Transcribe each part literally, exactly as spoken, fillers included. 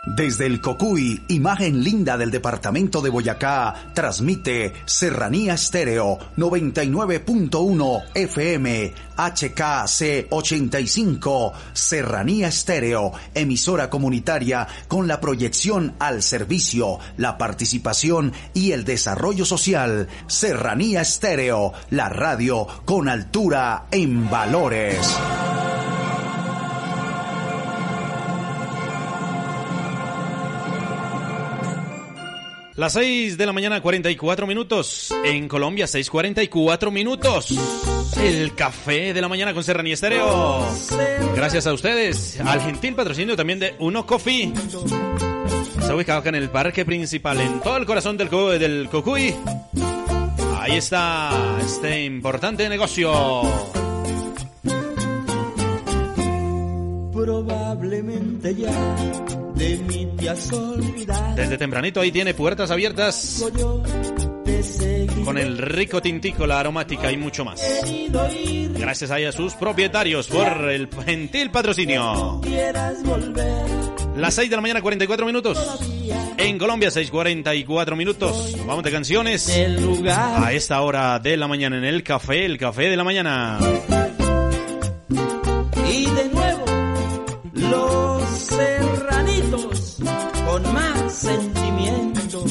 Desde el Cocuy, imagen linda del departamento de Boyacá, transmite Serranía Estéreo noventa y nueve punto uno F M, H K C ochenta y cinco, Serranía Estéreo, emisora comunitaria con la proyección al servicio, la participación y el desarrollo social. Serranía Estéreo, la radio con altura en valores. Las seis de la mañana, cuarenta y cuatro minutos. En Colombia, seis cuarenta y cuatro minutos. El café de la mañana con Serranía Estéreo. Gracias a ustedes, al gentil patrocinio también de Uno Coffee. Está ubicado acá en el parque principal, en todo el corazón del, del Cocuy. Ahí está este importante negocio. Probablemente ya de mí te has olvidado. Desde tempranito ahí tiene puertas abiertas con el rico tintico, la aromática y mucho más. Gracias ahí a sus propietarios por el gentil patrocinio. Las seis de la mañana, cuarenta y cuatro minutos. En Colombia, seis cuarenta y cuatro minutos. Vamos de canciones a esta hora de la mañana en el café, el café de la mañana. Y de nuevo los serranitos con más sentimiento.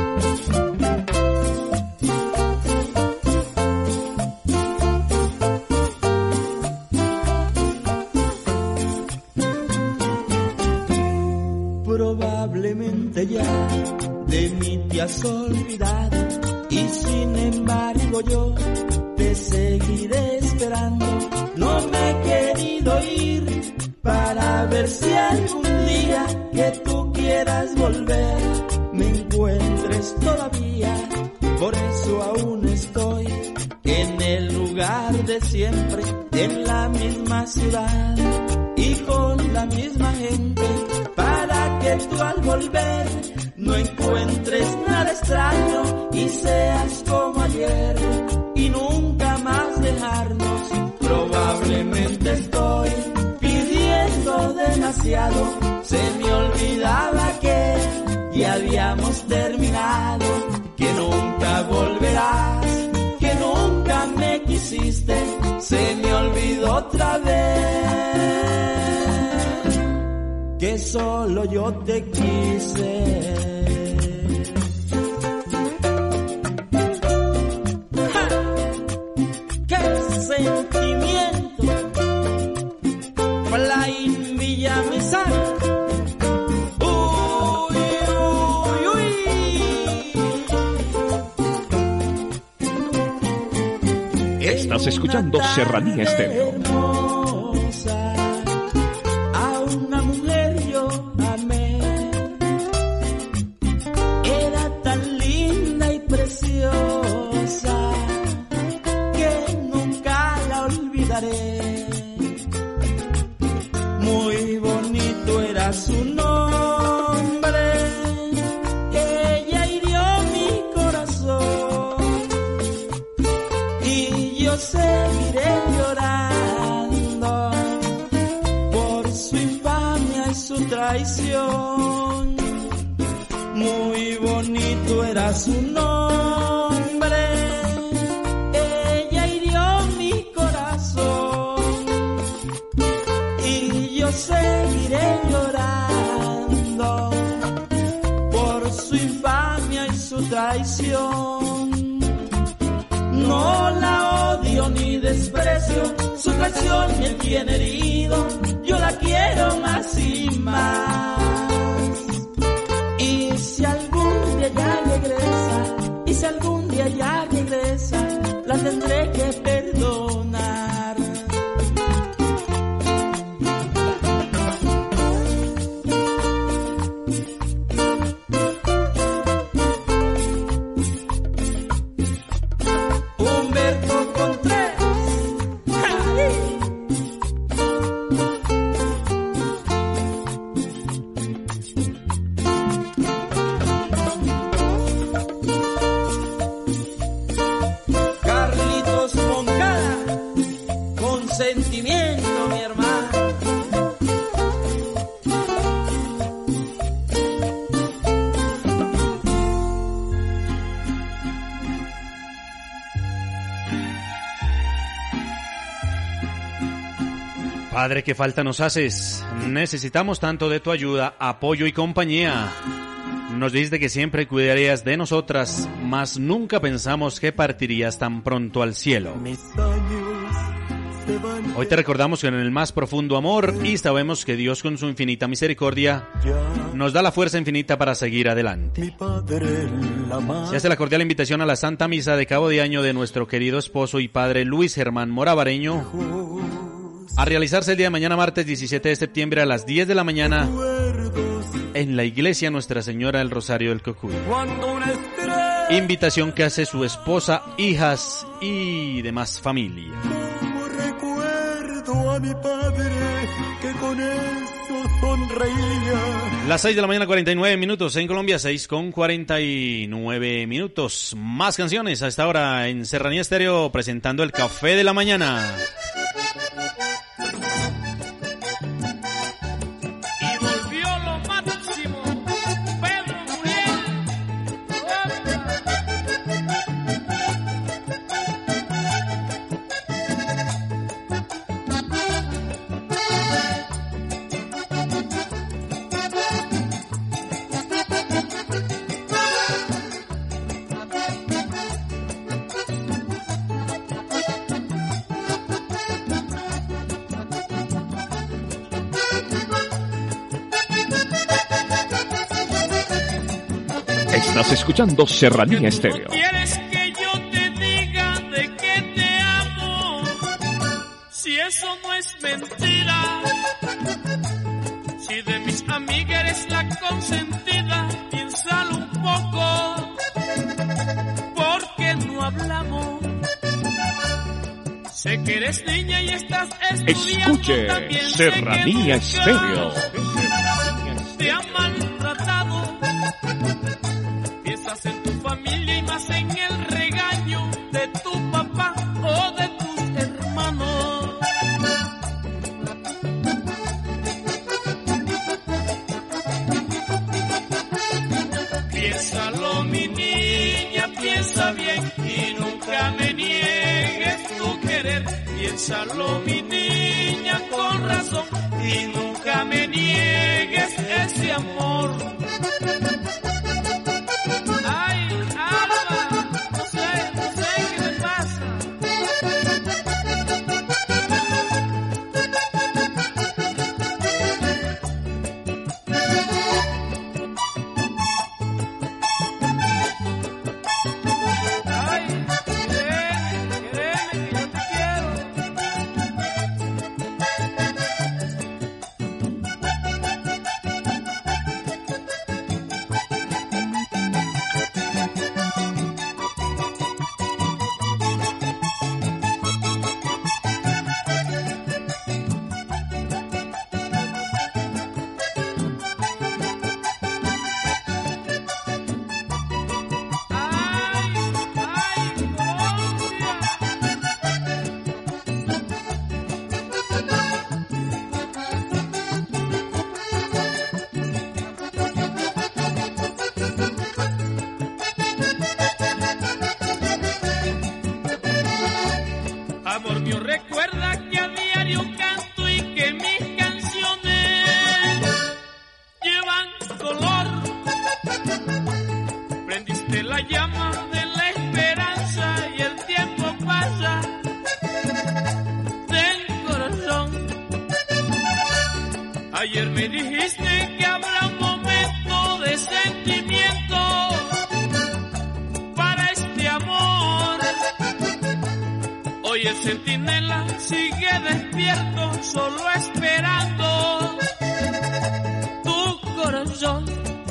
Probablemente ya de mí te has olvidado y sin embargo yo te seguiré esperando. No me he querido ir para ver si algún día que tú quieras volver me encuentres todavía. Por eso aún estoy en el lugar de siempre, en la misma ciudad y con la misma gente, para que tú al volver no encuentres nada extraño y seas como ayer y nunca más dejarnos. Probablemente estoy pidiendo demasiado, se me olvidaba que ya habíamos terminado, que nunca volverás, que nunca me quisiste, se me olvidó otra vez, que solo yo te quise. Sentimiento, Flying Villamizar. Uy, uy, uy. Estás escuchando Serranía Estéreo. Hermosa, a una mujer yo amé. Era tan linda y preciosa, muy bonito era su nombre, ella hirió mi corazón y yo seguiré llorando por su infamia y su traición. Muy bonito era su nombre, seguiré llorando por su infamia y su traición. No la odio ni desprecio, su traición me tiene herido, yo la quiero más y más. Y si algún día ya regresa, y si algún día ya regresa, la tendré que perdonar. Padre, qué falta nos haces. Necesitamos tanto de tu ayuda, apoyo y compañía. Nos dijiste que siempre cuidarías de nosotras, mas nunca pensamos que partirías tan pronto al cielo. Hoy te recordamos que en el más profundo amor y sabemos que Dios con su infinita misericordia nos da la fuerza infinita para seguir adelante. Se hace la cordial invitación a la Santa Misa de Cabo de Año de nuestro querido esposo y padre Luis Germán Mora Bareño, a realizarse el día de mañana, martes diecisiete de septiembre a las diez de la mañana en la iglesia Nuestra Señora del Rosario del Cocuy. Invitación que hace su esposa, hijas y demás familia. A mi padre que con eso sonreía. Las seis de la mañana, cuarenta y nueve minutos en Colombia, seis con cuarenta y nueve minutos. Más canciones a esta hora en Serranía Estéreo, presentando el Café de la Mañana. Y volvió lo máximo, Pedro Muriel. Estás escuchando Serranía Estéreo. ¿Quieres que yo te diga de que te amo? Si eso no es mentira. Si de mis amigas eres la consentida, piénsalo un poco. Porque no hablamos. Sé que eres niña y estás estudiando. Escuche también Serranía Estéreo. Te ha maltratado. Piensas en tu familia y más en el regaño de tu papá o de tus hermanos. Piénsalo, mi niña, piensa bien y nunca me niegues tu querer. Piénsalo, mi niña, con razón y nunca me niegues ese amor. Ay, Alba, no sé, no sé qué me pasa. Ay, quereme, quereme, que yo te quiero. Amor mío, recuerda que a diario canto y que mis canciones llevan color. Prendiste la llama de la esperanza y el tiempo pasa del corazón. Ayer me dijiste que habrá un momento de sentimiento para este amor. Hoy el centinela sigue despierto, solo esperando tu corazón.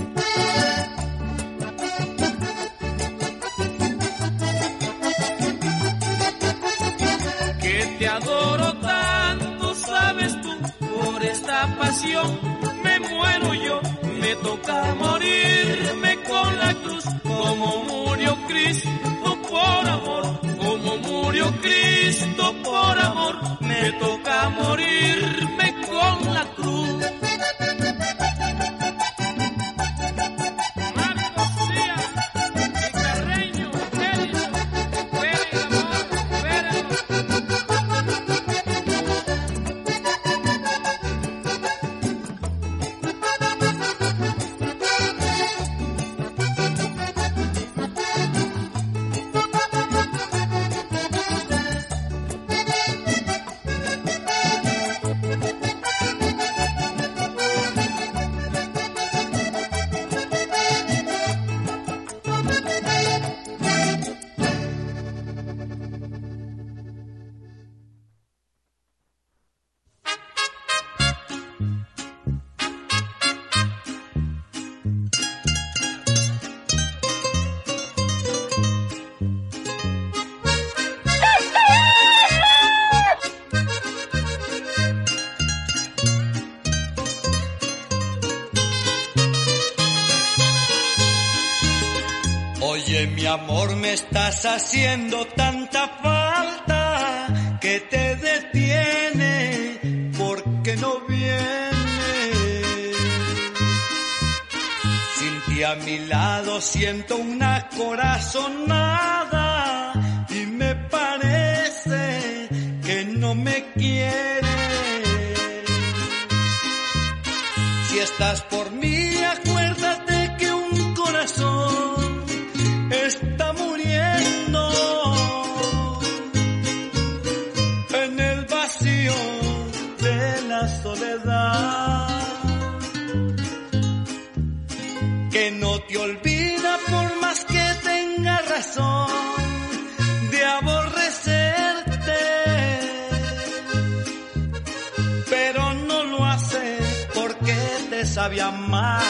Que te adoro tanto, sabes tú, por esta pasión me muero yo. Me toca morirme con la cruz, como murió Cristo por amor. Como murió Cristo por amor, me toca morirme con la cruz. Marcos Díaz y Carreño, Félix, Félix, amor, Félix. Oye, mi amor, me estás haciendo tanta falta que te detiene porque no vienes. Sin ti a mi lado siento una corazonada y me parece que no me quieres. Si estás por mí, acuérdate que un corazón está muriendo en el vacío de la soledad, que no te olvida por más que tenga razón de aborrecerte, pero no lo hace porque te sabe amar.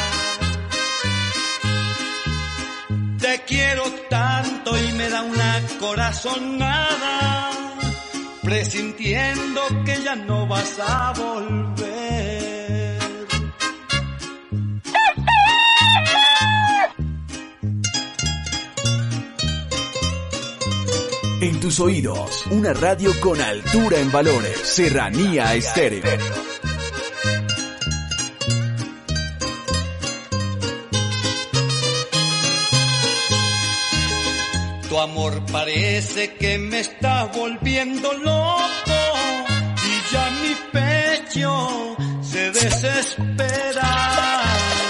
Te quiero tanto y me da una corazonada, presintiendo que ya no vas a volver. En tus oídos, una radio con altura en valores. Serranía Estéreo. Tu amor parece que me está volviendo loco y ya mi pecho se desespera.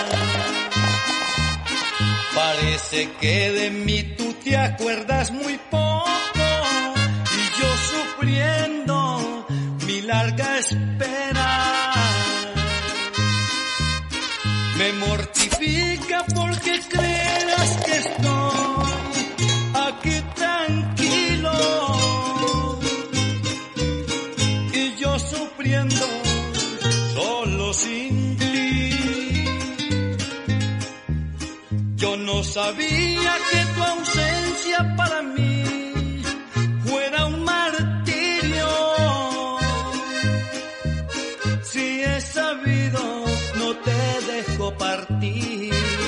Parece que de mí tú te acuerdas muy poco y yo sufriendo mi larga espera. Me mortifica porque creas que estoy aquí tranquilo y yo sufriendo solo sin ti. Yo no sabía que tu ausencia para mí fuera un martirio. Si he sabido, no te dejo partir.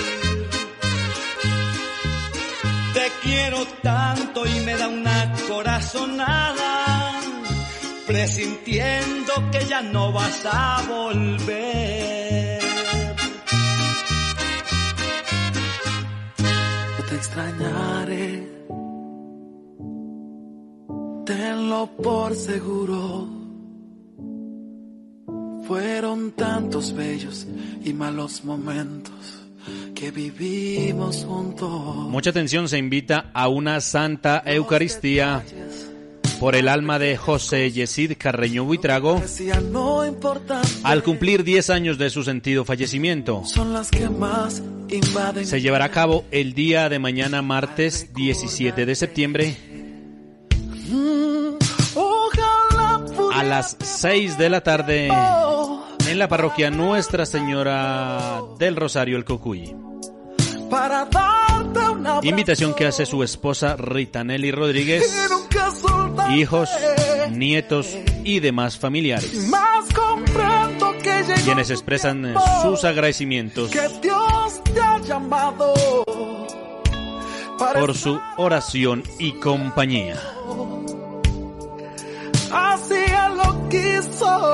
Te quiero tanto y me da una corazonada, presintiendo que ya no vas a volver. No te extrañaré, tenlo por seguro. Fueron tantos bellos y malos momentos que vivimos juntos. Mucha atención, se invita a una santa Eucaristía por el alma de José Yesid Carreño Buitrago al cumplir diez años de su sentido fallecimiento. Se llevará a cabo el día de mañana, martes diecisiete de septiembre, a las seis de la tarde, en la parroquia Nuestra Señora del Rosario, el Cocuy. Invitación que hace su esposa Rita Nelly Rodríguez, hijos, nietos y demás familiares, quienes expresan sus agradecimientos por su oración y compañía. Así él lo quiso.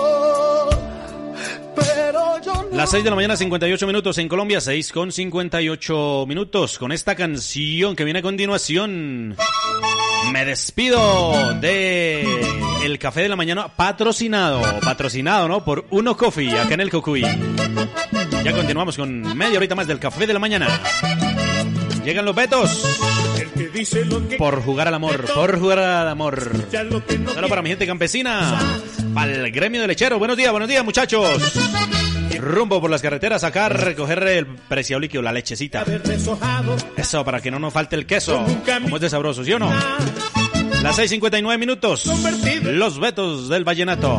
Las seis de la mañana, cincuenta y ocho minutos en Colombia, seis con cincuenta y ocho minutos. Con esta canción que viene a continuación, me despido de el Café de la Mañana, patrocinado, patrocinado, ¿no? Por Uno Coffee, acá en el Cocuy. Ya continuamos con media horita más del Café de la Mañana. Llegan los Betos. Por jugar al amor, por jugar al amor. Solo para mi gente campesina, para el gremio de lecheros. Buenos días, buenos días, muchachos. Rumbo por las carreteras acá a recoger el preciado líquido, la lechecita. Eso, para que no nos falte el queso. Como es de sabroso, ¿sí o no? Las seis cincuenta y nueve minutos. Los Betos del Vallenato.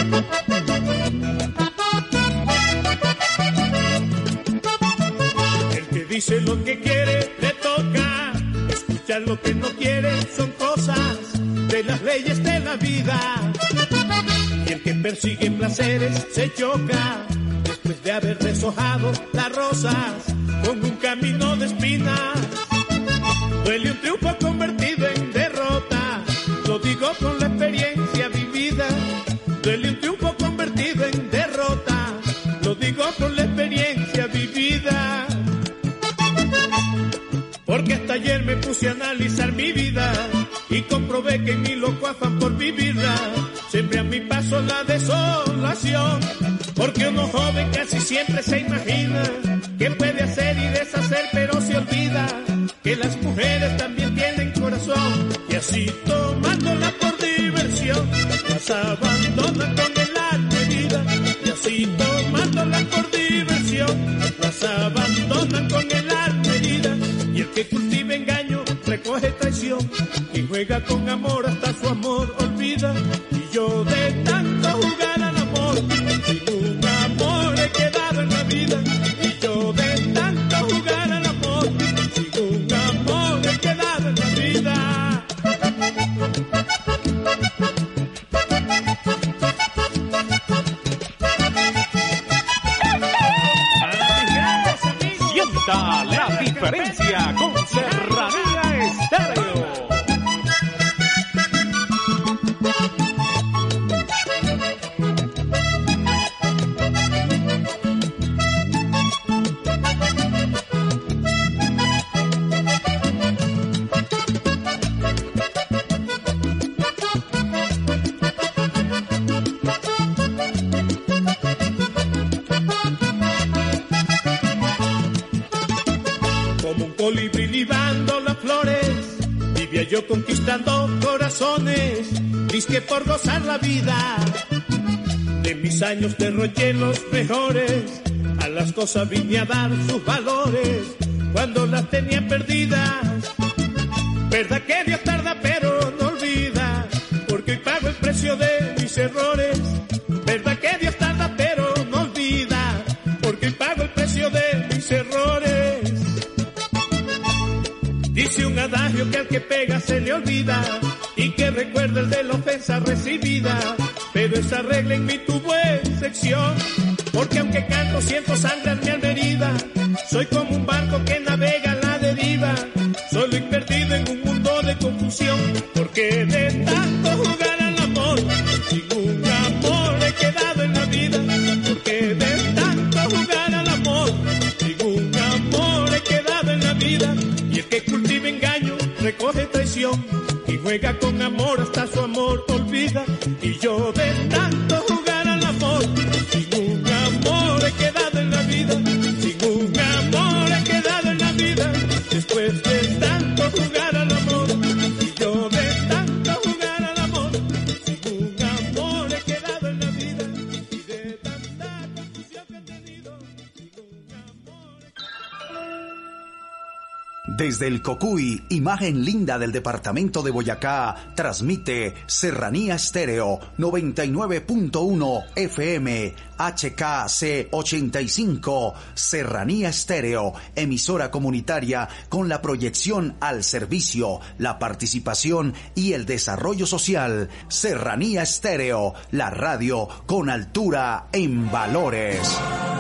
El que dice lo que quiere le toca. Escuchar lo que no quiere son cosas de las leyes de la vida. Y el que persigue placeres se choca después de haber deshojado las rosas con un camino de espinas. digo por la experiencia vivida, porque hasta ayer me puse a analizar mi vida y comprobé que en mi loco afán por vivirla siempre a mi paso la desolación, porque uno joven casi siempre se imagina que puede hacer y deshacer, pero se olvida que las mujeres también tienen corazón, y así tomándola por diversión las abandonan con el alma herida, y así tomándola por diversión las abandonan con el alma herida, y el que cultiva engaño recoge traición, y juega con amor hasta su amor olvida, y yo de tanto jugar al amor sin un amor he quedado en la vida, y yo de tanto jugar al amor sin un amor he quedado en la vida. Sienta la diferencia con Serranía Estéreo. Colibrí libando las flores, vivía yo conquistando corazones, disque por gozar la vida. De mis años derroché los mejores, a las cosas vine a dar sus valores, cuando las tenía perdidas. Verdad que Dios tarda pero no olvida, porque hoy pago el precio de mis errores. Verdad que Dios tarda pero no olvida, porque hoy pago el precio de mis errores. Dice un adagio que al que pega se le olvida, y que recuerda el de la ofensa recibida, pero esa regla en mí tuvo excepción, porque aunque canto siento sangre en mi alma herida, soy como un barco que navega a la deriva, solo y perdido en un mundo de confusión, porque de tanto jugar al amor sin un amor he quedado en la vida, porque de tanto jugar al amor sin un amor he quedado en la vida. Y el que cultiva engaño recoge traición, y juega con amor hasta su amor olvida, y yo de tanto jugar al amor sin un amor he quedado en la vida, sin un amor he quedado en la vida, después de tanto jugar al amor, y yo de tanto jugar al amor sin un amor he quedado en la vida, y de tanta confusión que he tenido sin un amor he... Desde el Cocuy, imagen linda del departamento de Boyacá, transmite Serranía Estéreo noventa y nueve punto uno F M, H K C ochenta y cinco, Serranía Estéreo, emisora comunitaria con la proyección al servicio, la participación y el desarrollo social. Serranía Estéreo, la radio con altura en valores.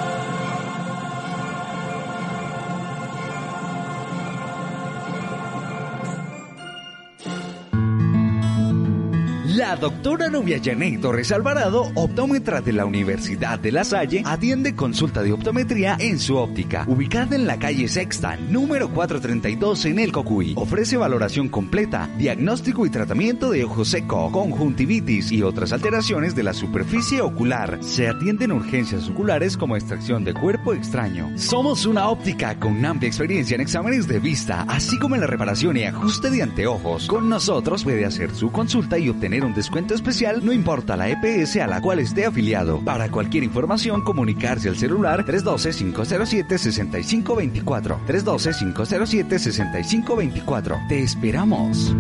La doctora Nubia Janet Torres Alvarado, optómetra de la Universidad de La Salle, atiende consulta de optometría en su óptica, ubicada en la calle Sexta, número cuatrocientos treinta y dos en el Cocuy. Ofrece valoración completa, diagnóstico y tratamiento de ojo seco, conjuntivitis y otras alteraciones de la superficie ocular. Se atienden urgencias oculares como extracción de cuerpo extraño. Somos una óptica con amplia experiencia en exámenes de vista, así como en la reparación y ajuste de anteojos. Con nosotros puede hacer su consulta y obtener un descuento especial, no importa la E P S a la cual esté afiliado. Para cualquier información, comunicarse al celular tres uno dos, cinco cero siete, seis cinco dos cuatro, tres uno dos, cinco cero siete, seis cinco dos cuatro. Te esperamos.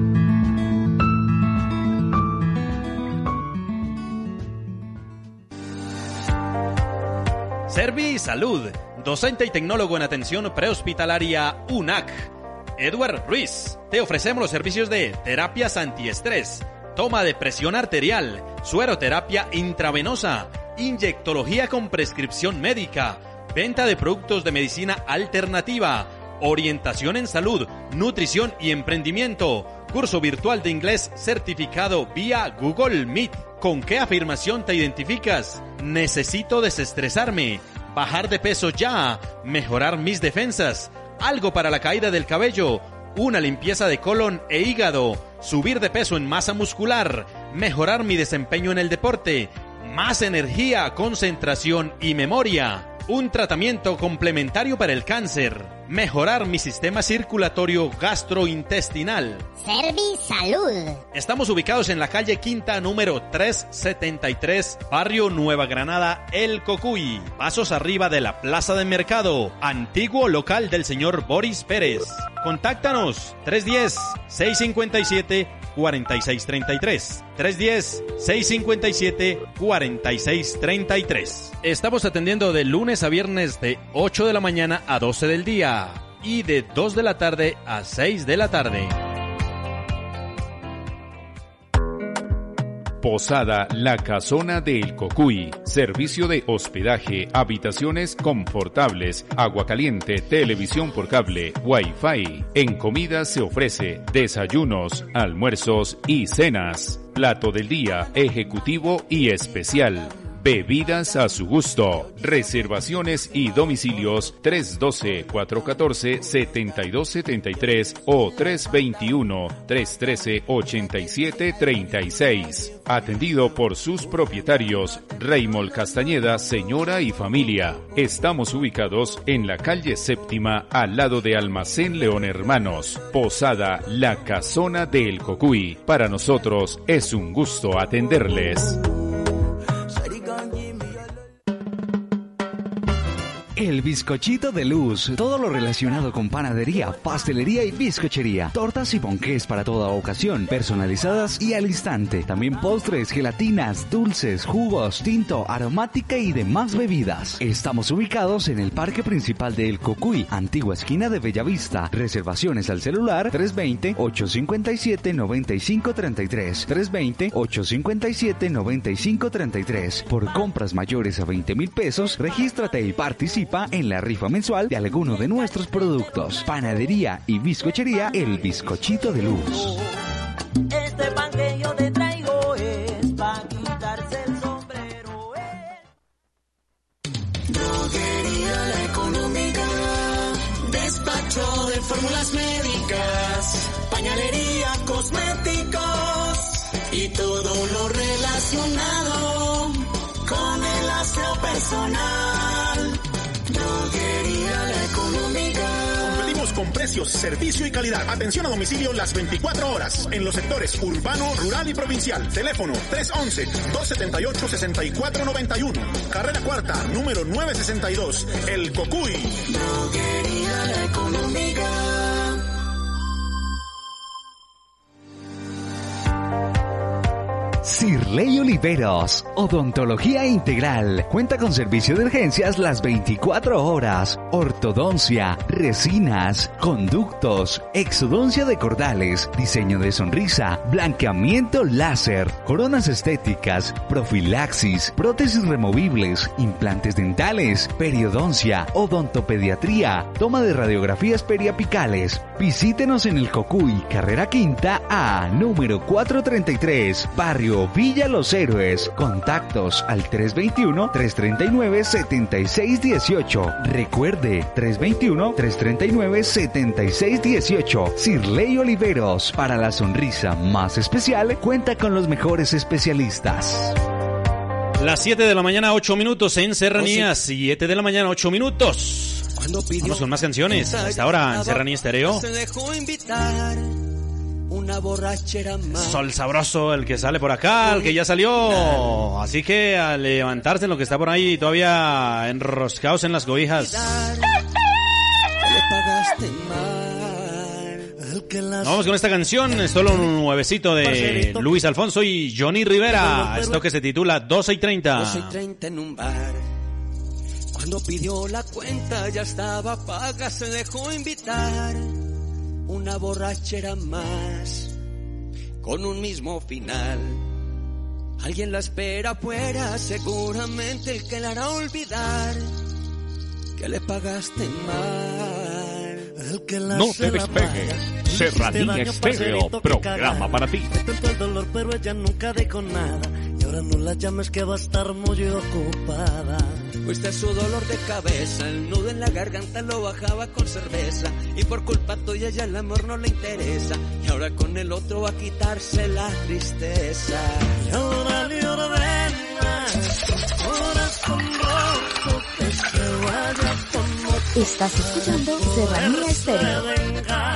Servi Salud, docente y tecnólogo en atención prehospitalaria U N A C. Edward Ruiz, te ofrecemos los servicios de terapias antiestrés, toma de presión arterial, sueroterapia intravenosa, inyectología con prescripción médica, venta de productos de medicina alternativa, orientación en salud, nutrición y emprendimiento, curso virtual de inglés certificado vía Google Meet. ¿Con qué afirmación te identificas? Necesito desestresarme. bajar de peso ya, mejorar mis defensas, algo para la caída del cabello, una limpieza de colon e hígado, subir de peso en masa muscular, mejorar mi desempeño en el deporte, más energía, concentración y memoria, un tratamiento complementario para el cáncer, mejorar mi sistema circulatorio gastrointestinal. Servisalud. Estamos ubicados en la calle Quinta número trescientos setenta y tres, barrio Nueva Granada, El Cocuy, pasos arriba de la Plaza de Mercado, antiguo local del señor Boris Pérez. Contáctanos tres uno cero, seis cinco siete, cuatro seis tres tres, tres uno cero, seis cinco siete, cuatro seis tres tres. Estamos atendiendo de lunes a viernes de ocho de la mañana a doce del día y de dos de la tarde a seis de la tarde. Posada La Casona de El Cocuy. Servicio de hospedaje, habitaciones confortables, agua caliente, televisión por cable, wifi. En comida se ofrece desayunos, almuerzos y cenas. Plato del día, ejecutivo y especial. Bebidas a su gusto. Reservaciones y domicilios tres uno dos, cuatro uno cuatro, siete dos siete tres o tres dos uno, tres uno tres, ocho siete tres seis. Atendido por sus propietarios Raymond Castañeda, señora y familia. Estamos ubicados en la calle Séptima, al lado de Almacén León Hermanos. Posada La Casona de El Cocuy. Para nosotros es un gusto atenderles. El bizcochito de luz, todo lo relacionado con panadería, pastelería y bizcochería, tortas y ponqués para toda ocasión, personalizadas y al instante, también postres, gelatinas, dulces, jugos, tinto, aromática y demás bebidas. Estamos ubicados en el parque principal de El Cocuy, antigua esquina de Bellavista. Reservaciones al celular tres dos cero, ocho cinco siete, nueve cinco tres tres, tres dos cero, ocho cinco siete, nueve cinco tres tres. Por compras mayores a veinte mil pesos, regístrate y participa en la rifa mensual de alguno de nuestros productos. Panadería y bizcochería El Bizcochito de Luz. Este pan que yo te traigo es para quitarse el sombrero. Droguería La Económica, despacho de fórmulas médicas, pañalería, cosméticos y todo lo relacionado con el aseo personal. Droguería La Económica. Competimos con precios, servicio y calidad. Atención a domicilio las veinticuatro horas en los sectores urbano, rural y provincial. Teléfono tres uno uno, dos siete ocho, seis cuatro nueve uno. Carrera Cuarta, número novecientos sesenta y dos. El Cocuy. Droguería La Económica. Sirley Oliveros, odontología integral. Cuenta con servicio de urgencias las veinticuatro horas. Ortodoncia, resinas, conductos, exodoncia de cordales, diseño de sonrisa, blanqueamiento láser, coronas estéticas, profilaxis, prótesis removibles, implantes dentales, periodoncia, odontopediatría, toma de radiografías periapicales. Visítenos en El Cocuy, carrera Quinta A, número cuatrocientos treinta y tres, barrio Villa Los Héroes. Contactos al tres dos uno, tres tres nueve, siete seis uno ocho. Recuerde, tres dos uno, tres tres nueve, siete seis uno ocho. Sirley Oliveros, para la sonrisa más especial, cuenta con los mejores especialistas. Las siete de la mañana, ocho minutos en Serranía. siete de la mañana, ocho minutos. Vamos con más canciones. A esta hora en Serranía Estéreo. Se dejó invitar una borrachera más. Sol sabroso el que sale por acá, el que ya salió. Así que a levantarse en lo que está por ahí todavía enroscados en las cobijas. Le pagaste mal. El que las... Vamos con esta canción. Es solo un nuevecito de Luis Alfonso y Johnny Rivera. Esto que se titula doce y treinta. doce y treinta en un bar. Cuando pidió la cuenta ya estaba paga, se dejó invitar. Una borrachera más, con un mismo final. Alguien la espera afuera, seguramente el que la hará olvidar que le pagaste mal. El que la no te despegues. Serranía Estéreo, programa para ti. De tanto el dolor, pero ella nunca dijo nada. Y ahora no la llames que va a estar muy ocupada. Fuiste su dolor de cabeza, el nudo en la garganta lo bajaba con cerveza. Y por culpa tuya ya el amor no le interesa. Y ahora con el otro va a quitarse la tristeza. Y ahora le ordena, corazón roto, que se vaya con otro. Estás escuchando Serranía Estéreo.